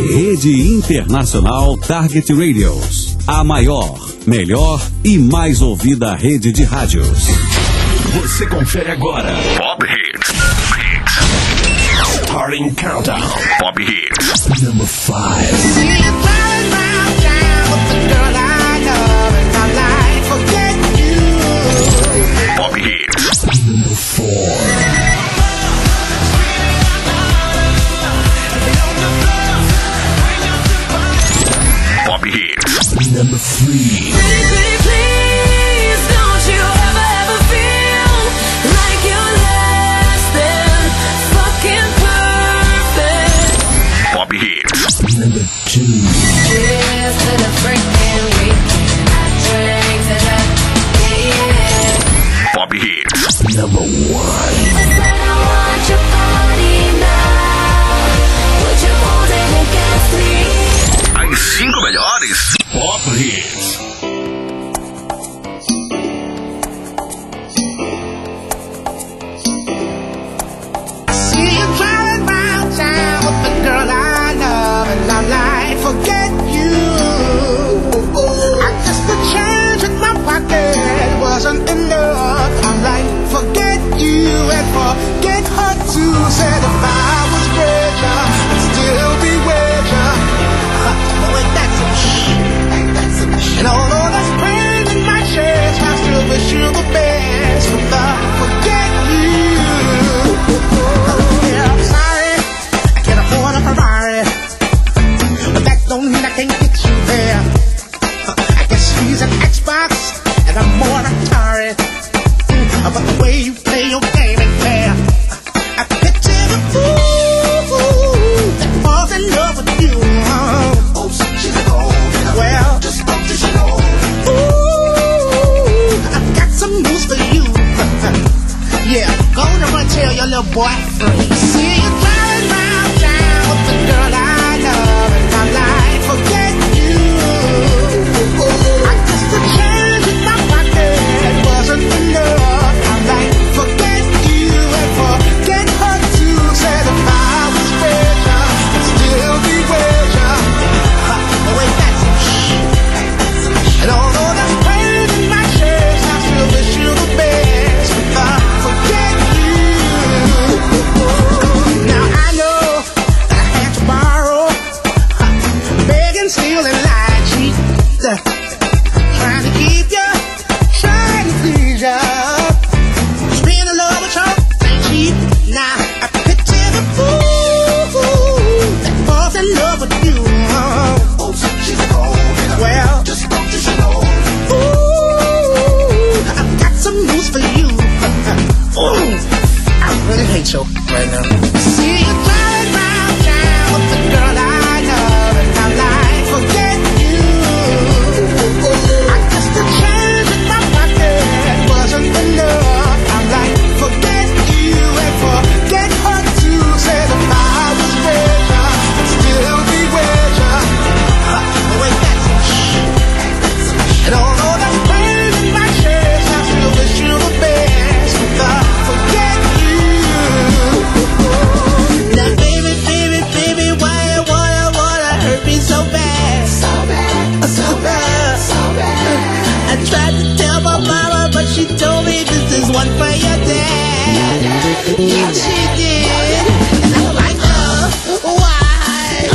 Rede Internacional Target Radios. A maior, melhor e mais ouvida rede de rádios. Você confere agora Pop Hits. Starting Countdown. Pop Hits. Number 5. Pop Hits. Number 4. Pop Hits. Number 3. Pop Hits. Number 2. Pop Hits. Number 1. As 5 melhores Pop Hits. Forget you. I guess the change in my pocket wasn't enough. I'm like, forget you and forget her too. Said if I was richer, I'd still be richer. No, ain't that some shit? And although there's pain in my chest, I still wish you the best. But forget you. Yeah, I'm sorry, I can't afford a Ferrari. Don't mean I can't get you there. I guess he's an Xbox and I'm more Atari. But the way you play your game ain't fair. I picture the fool that falls in love with you. Oh, she's a gold. Well, just don't you know. Ooh, I've got some news for you. Yeah, go to run tell your little boy free. See you driving round town with the girl I love, and I'm like, forget you. I guess the change in my pocket wasn't enough. I'm like, forget you and forget her too. Said if I was richer, I'd still be richer. Oh, ain't that some shit? And although there's pain in my chest, I still wish you the best. But forget you. Now I know that I had to borrow, begging, stealing, lie, cheat, trying to keep you, trying to please you. Spend a love with you ain't cheap. Now I picture the fool that falls in love with you. Oh, she's a gold. Well, just don't you know. Ooh, I've got some news for you. Ooh, I really hate you right now. See you driving round town with the girl I love, and I'm like, forget you. I guess the change in my pocket wasn't enough. I'm like, forget you and forget her too. Said if I was richer, I'd still be richer. Oh, ain't that some shit? And although there's pain in my chest, I still wish you the best. But forget you. Now baby, baby, baby, why you wanna hurt me so bad? So bad, so bad, so bad. I tried to tell my mama, but she told me this is one for your dad. Yeah, she did. And I'm like, why?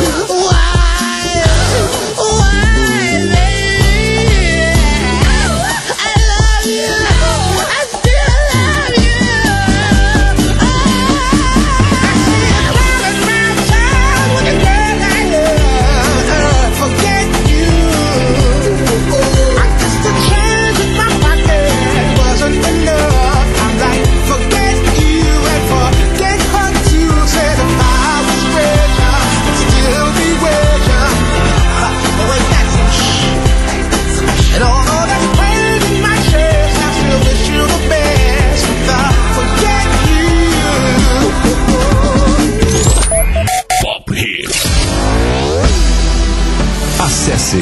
Why, baby? I love you. I still love you. I see you driving round town with a girl I love. Forget you. I guess the change in my pocket wasn't enough. I'm like, forget you and forget her too. Said if I was richer, I'd still be richer. Oh, ain't that some shit? And although there's pain in my chest, I still wish you the best. But forget you. Pop Hits. Acesse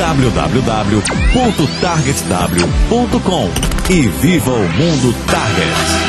www.targetw.com e viva o mundo Target.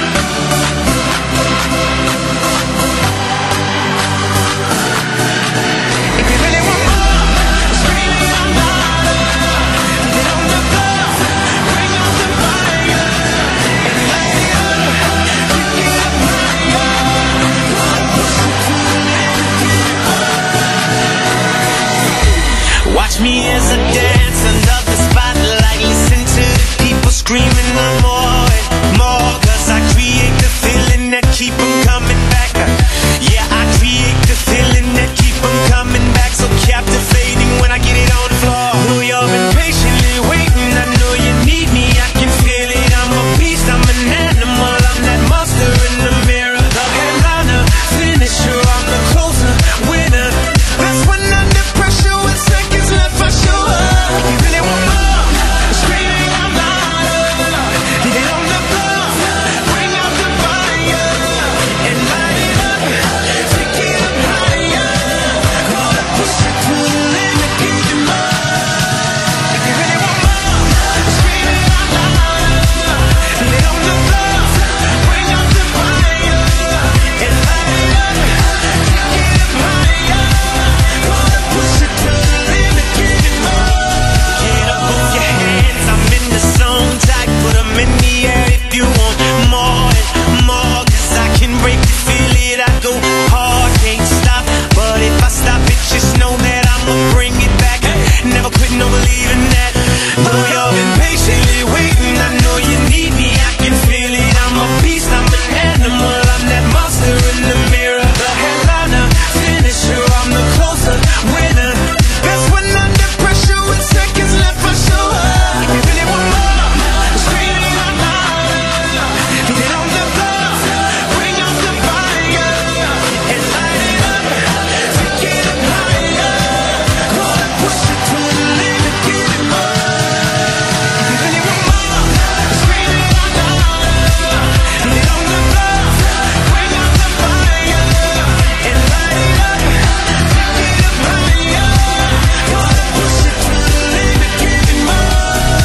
keep them coming back. Yeah, I create the feeling that keep them coming back. So captivating when I get it on the floor. Know you've been patiently waiting, I know you need me, I can feel it. I'm a beast, I'm an animal, I'm that monster in the mirror. The headliner, finisher, I'm the closer, winner. That's when under pressure with seconds left for sure. You really want more? Screaming out louder. Get it on the floor, bring out the fire and light it up. Take it up higher. Gotta push it to the limit, give it more. If you really want more, screaming out louder. Get it on the floor, bring out the fire and light it up. Take it up higher. Gotta push it to the limit, give it more. Get up off your hands, I'm in the zone. Tight, put 'em in the air if you want more and more. 'Cause I can break you, feel it, I go hard, can't stop. But if I stop it, just know that I'ma bring it back. Never quit, no believing that. Though you've been patiently waiting, I know you need me, I can feel it. I'm a beast, I'm an animal, I'm that monster in the mirror. The headliner, finisher, I'm the closer, winner. That's when under pressure with seconds left for sure. If you really want more, screaming out louder. Get it on the floor, bring out the fire and light it up. Take it up higher. Gotta push it to the limit, give it more. If you really want more, screaming out louder. Get it on the floor, bring out the fire and light it up. Take it up higher. Gotta push it to the limit, give it more.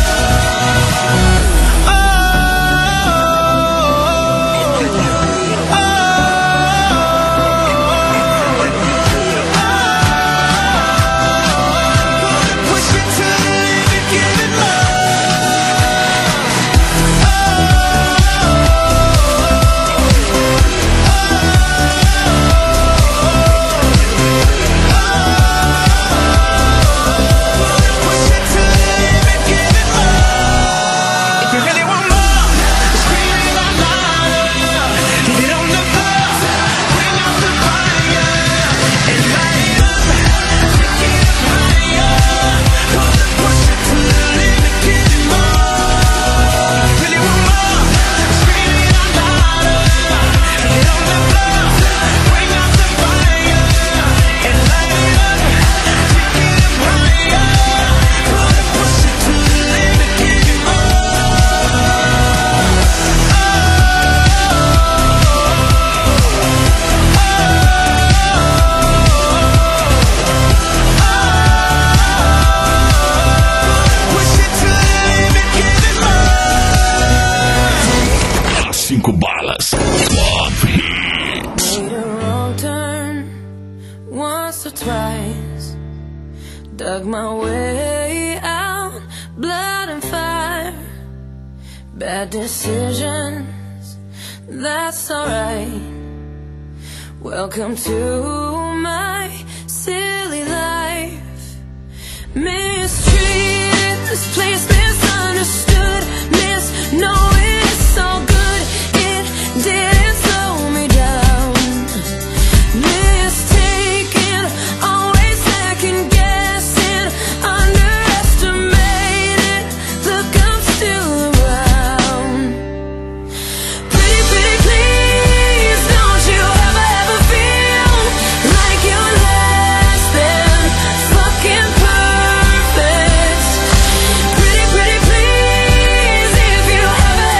Push it to the limit, give it more. Push it to the limit, give it more. If you really want more, screaming out louder. Get it on the floor, bring out the fire and light it up. Take it up higher. Gotta push it to the limit, give it more. If you really want more, screaming out louder. Get it on the floor, bring out the fire and light it up. Take it up higher. Gotta push it to the limit, give it more. Push it to the limit, give it more. As 5 balas. Pop Hits. Made a wrong turn once or twice. Dug my way out, blood and fire. Bad decisions, that's alright. Welcome to my silly life. Mistreated, this place misunderstood. Knowing it's all good, it didn't slow me down. Mistaken, always second guessing, underestimated. Look, I'm still around. Pretty, pretty please, don't you ever feel like you're less than fucking perfect. Pretty, pretty please, if you ever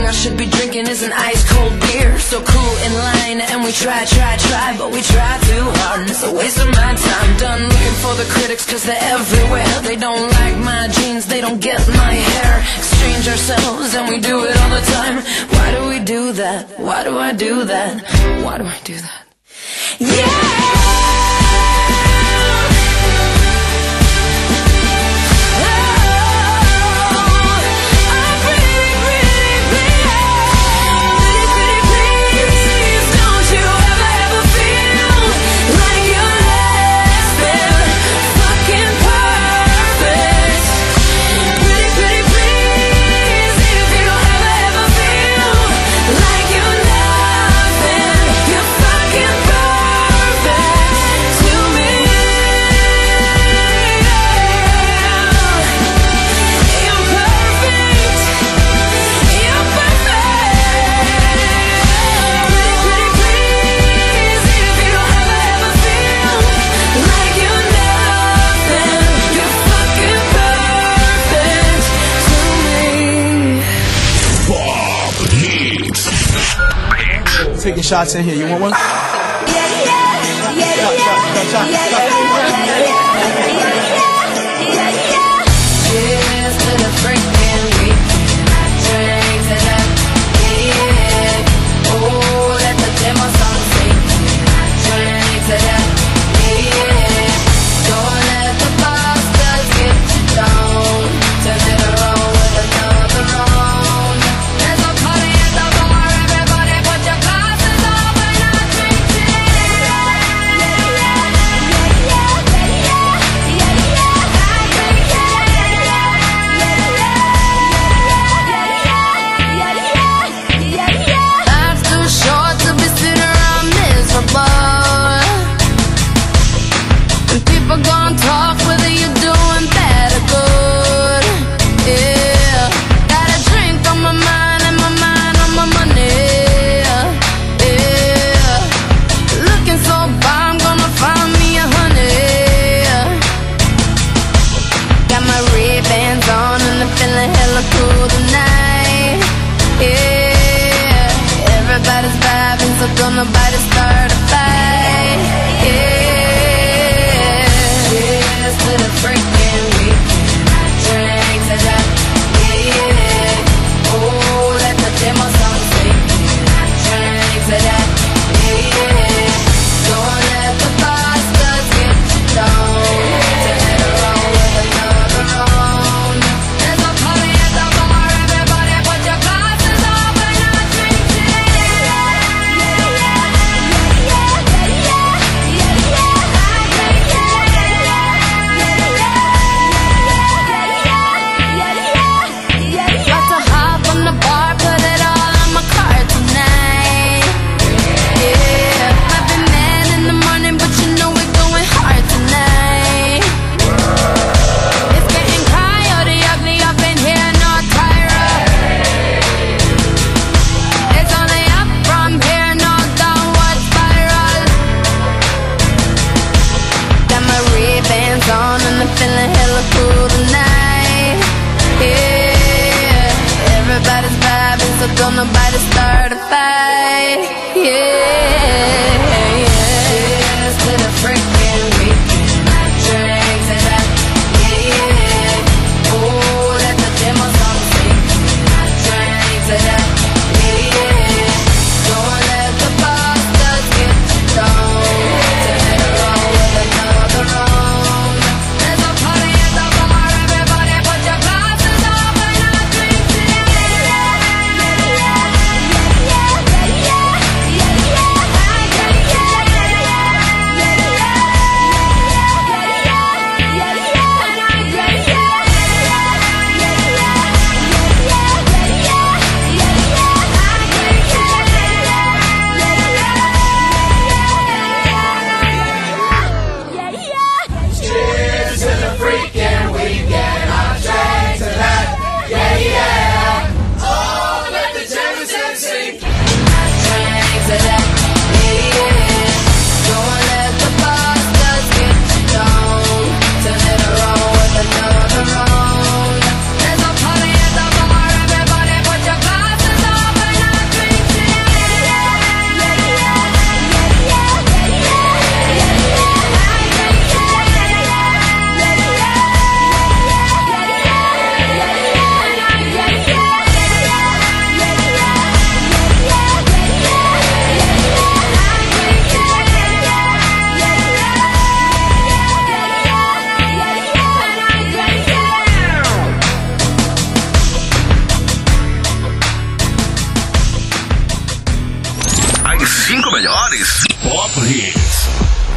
I should be drinking is an ice cold beer. So cool in line and we try, but we try too hard and it's a waste of my time. Done looking for the critics cause they're everywhere. They don't like my jeans, they don't get my hair. Exchange ourselves and we do it all the time. Why do we do that? Why do I do that? Why do I do that? Yeah! Taking shots in here. You want one? Cheers to the freaking week. Drink to that. Yeah. Oh, let the demo song sing. Drink to that. Yeah. Don't let the bastards get you down. Turn it around with another round. There's a party at the bar. Everybody put your glasses up and I drink to Life's too short to be sitting around miserable. And people gon' talk whether you're doing bad or good. Yeah, got a drink on my mind and my mind on my money. Yeah, looking so bomb, gonna find me a honey. Got my Ray-Bans on and I'm feeling hella cool tonight. Yeah, everybody's vibing, so don't nobody start a fight. Yeah, cheers to the freaking week. Drink to that. Yeah, oh, let the demo song sing. Drink to that. Yeah, don't let the bastards get you down. Turn it around with another round. There's a party at the bar. Everybody put your glasses up and I drink to that. 5 melhores Pop Hits.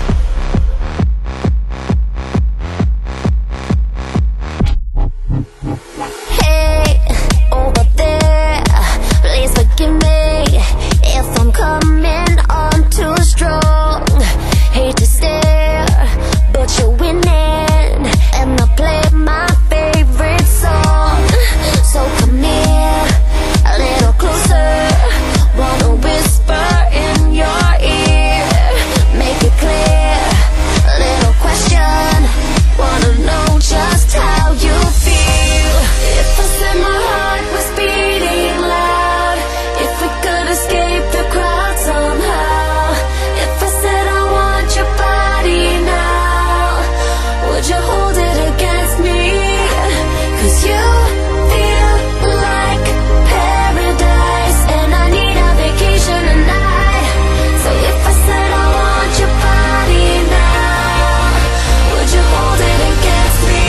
Hey, over there, please forgive me if I'm coming on too strong. Hate to stare, but you're winning, and I play my favorite song. So come here, a little closer. Wanna whisper in your ear, make it clear. A little question, wanna know just how you feel. If I said my heart was beating loud, if we could escape the crowd somehow, if I said I want your body now, would you hold it against me? 'Cause you feel like paradise, and I need a vacation tonight. So if I said I want your body now, would you hold it against me?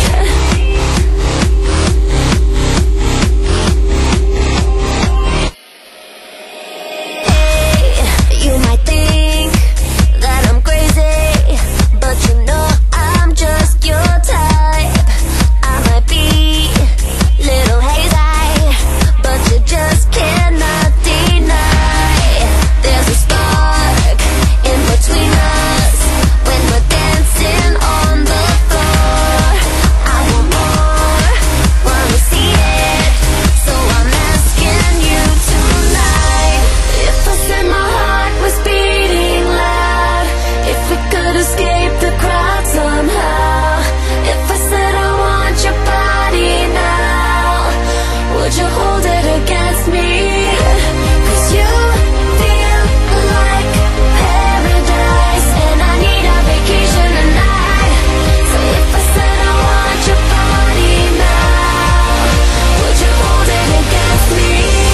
Hey, you might think that I'm crazy, but you know I'm just your type. I might be little hazy, but you just cannot deny. There's a spark in between us when we're dancing on the floor. I want more, wanna see it, so I'm asking you tonight. If I said my heart was beating loud, if we could escape the crowd somehow, if I said I want your body now, would you hold it against me? 'Cause you feel like paradise, and I need a vacation tonight. So if I said I want your body now, would you hold it against me?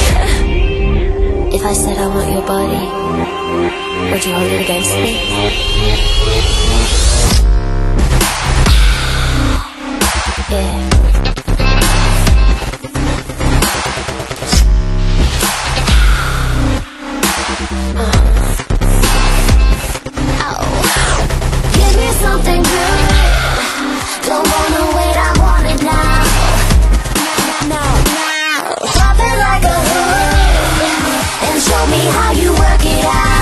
If I said I want your body, would you hold it against me? Yeah. Give me something good. Don't wanna wait, I want it now. Drop it like a hood and show me how you work it out.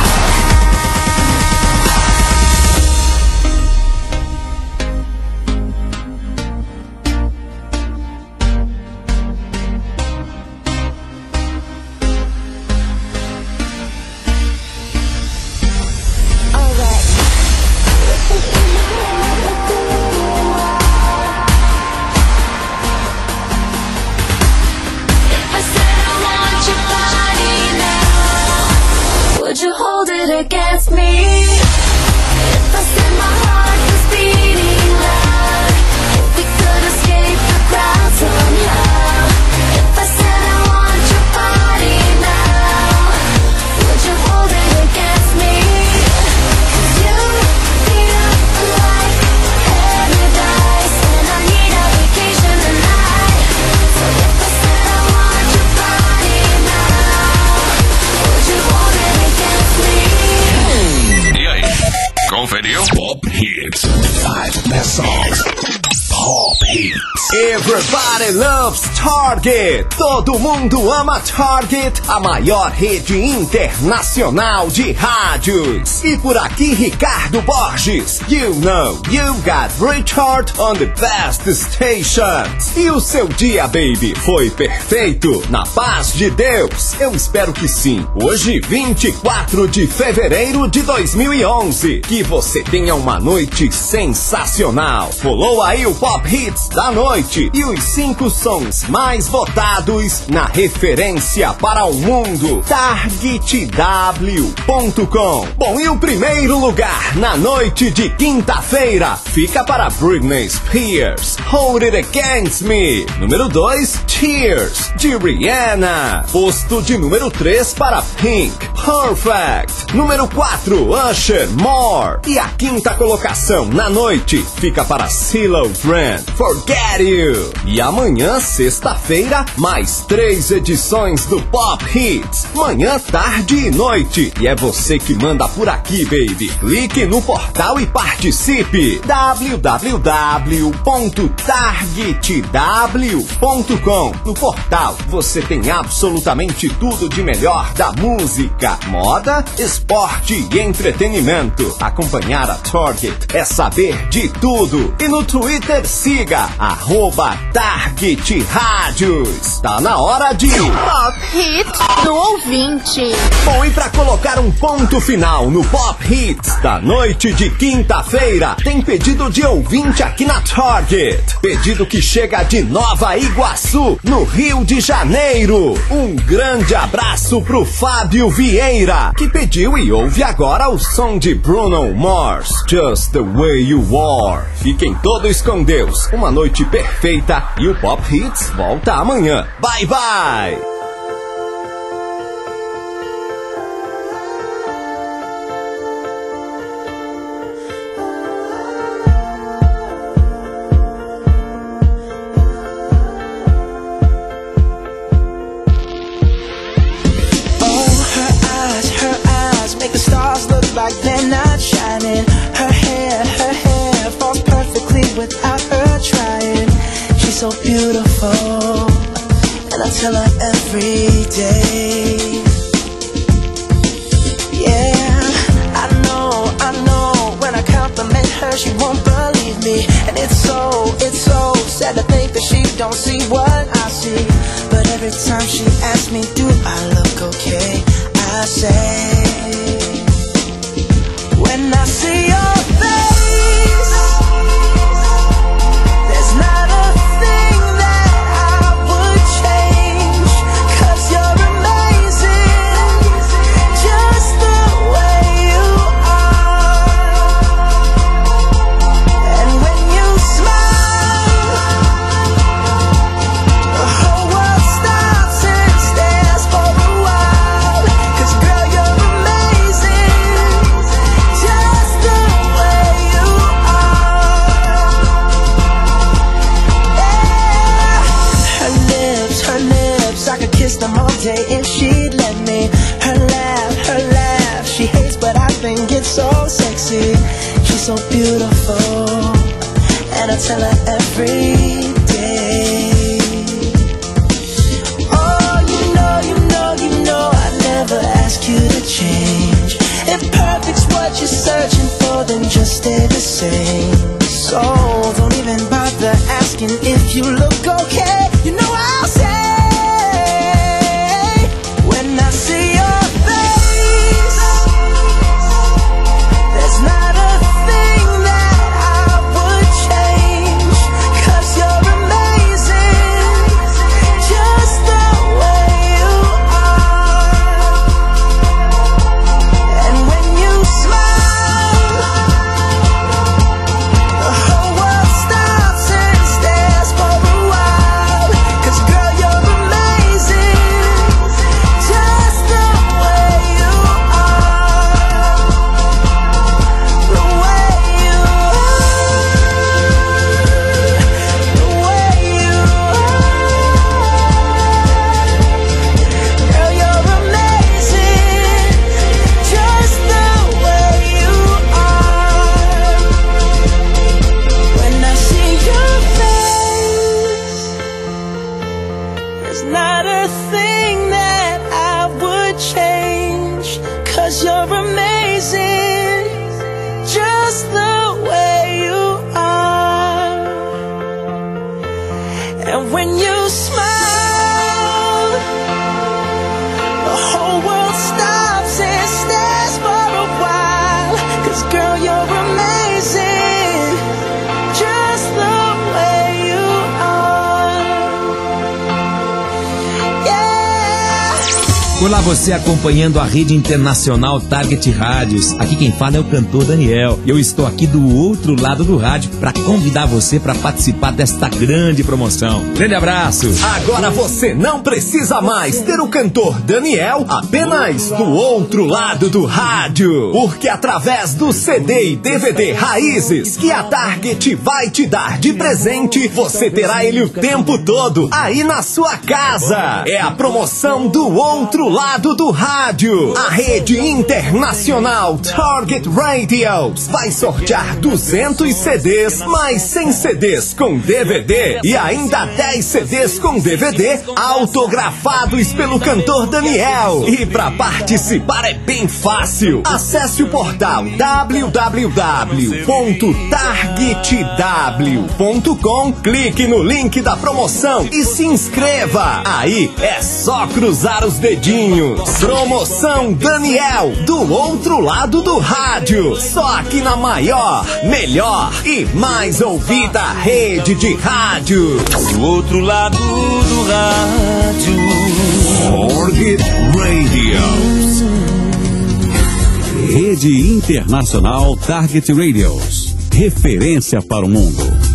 I said I want your body now, would you hold it against me? If I said my heart was beating loud, if we could escape the crowd somehow, if I said I want your body now, would you hold it against me? 'Cause you feel like paradise, and I need a vacation tonight. So if I said I want your body now, would you hold it against me? E aí, conferiu? Pop Hits. 5 best songs. Pop Hits. Everybody loves Target. Todo mundo ama Target, a maior rede internacional de rádios. E por aqui, Ricardo Borges. You know you got Richard on the best stations. E o seu dia, baby, foi perfeito? Na paz de Deus? Eu espero que sim. Hoje, 24 de fevereiro de 2011. Que você tenha uma noite sensacional. Rolou aí o Pop Hits da noite e os 5 sons mais votados na referência para o mundo, targetw.com. Bom, e o primeiro lugar na noite de quinta-feira fica para Britney Spears, Hold It Against Me. Número 2, Tears, de Rihanna. Posto de número 3 para Pink, Perfect. Número 4, Usher, More. E a quinta colocação na noite fica para CeeLo Green, Forget You. E amanhã, sexta-feira, mais 3 edições do Pop Hits. Manhã, tarde e noite. E é você que manda por aqui, baby. Clique no portal e participe. www.targetw.com. No portal você tem absolutamente tudo de melhor da música, moda, esporte e entretenimento. Acompanhar a Target é saber de tudo. E no Twitter siga @Target Rádios. Tá na hora de Pop Hits do ouvinte. Bom, e pra colocar um ponto final no Pop Hits da noite de quinta-feira, tem pedido de ouvinte aqui na Target. Pedido que chega de Nova Iguaçu, no Rio de Janeiro. Um grande abraço pro Fábio Vieira, que pediu e ouve agora o som de Bruno Mars, Just the Way You Are. Fiquem todos com Deus, uma noite perfeita e o Pop Hits volta amanhã. Bye, bye! Like they're not shining. Her hair falls perfectly without her trying. She's so beautiful, and I tell her every day. Yeah, I know, when I compliment her, she won't believe me. And it's so sad to think that she don't see what I see. But every time she asks me, do I look okay? I say, when I see your face, there's not a thing that I would change. 'Cause you're amazing, just the way you are. And when you smile, the whole world stops and stares for a while. 'Cause girl, you're amazing, just the way you are. Yeah. Her lips, I could kiss them all day if she'd let me. Her laugh, she hates but I think it's so sexy. She's so beautiful, and I tell her every day. Oh, you know I never ask you to change. If perfect's what you're searching for, then just stay the same. So don't even bother asking if you look okay. You know I'll say, when I see your face, there's not a thing that I would change. 'Cause you're amazing, just the way you are. And when you smile, the whole world stops and stares for a while. 'Cause girl, you're amazing, just the way you are. The way you are. The way you are. Girl, you're amazing, just the way you are. When I see your face, there's not a thing that I would change. 'Cause you're amazing, just the way you are. And when you smile, the whole world stops and stares for a while. 'Cause girl, you're amazing, just the way you are. Yeah. Olá, você acompanhando a rede internacional Target Rádios. Aqui quem fala é o cantor Daniel. Eu estou aqui do outro lado do rádio para convidar você para participar desta grande promoção. Grande abraço. Agora você não precisa mais ter o cantor Daniel apenas do outro lado do rádio. Porque através do CD e DVD Raízes que a Target vai te dar de presente, você terá ele o tempo todo aí na sua casa. É a promoção do outro lado do rádio. A rede internacional Target Radios vai sortear 200 CDs, mais 100 CDs com DVD e ainda 10 CDs com DVD autografados pelo cantor Daniel. E para participar é bem fácil. Acesse o portal www.targetw.com, clique no link da promoção e se inscreva. Aí é só cruzar os dedinhos. Promoção Daniel, do outro lado do rádio. Só aqui na maior, melhor e mais ouvida rede de rádio. Do outro lado do rádio. Target Radios. Rede Internacional Target Radios. Referência para o mundo.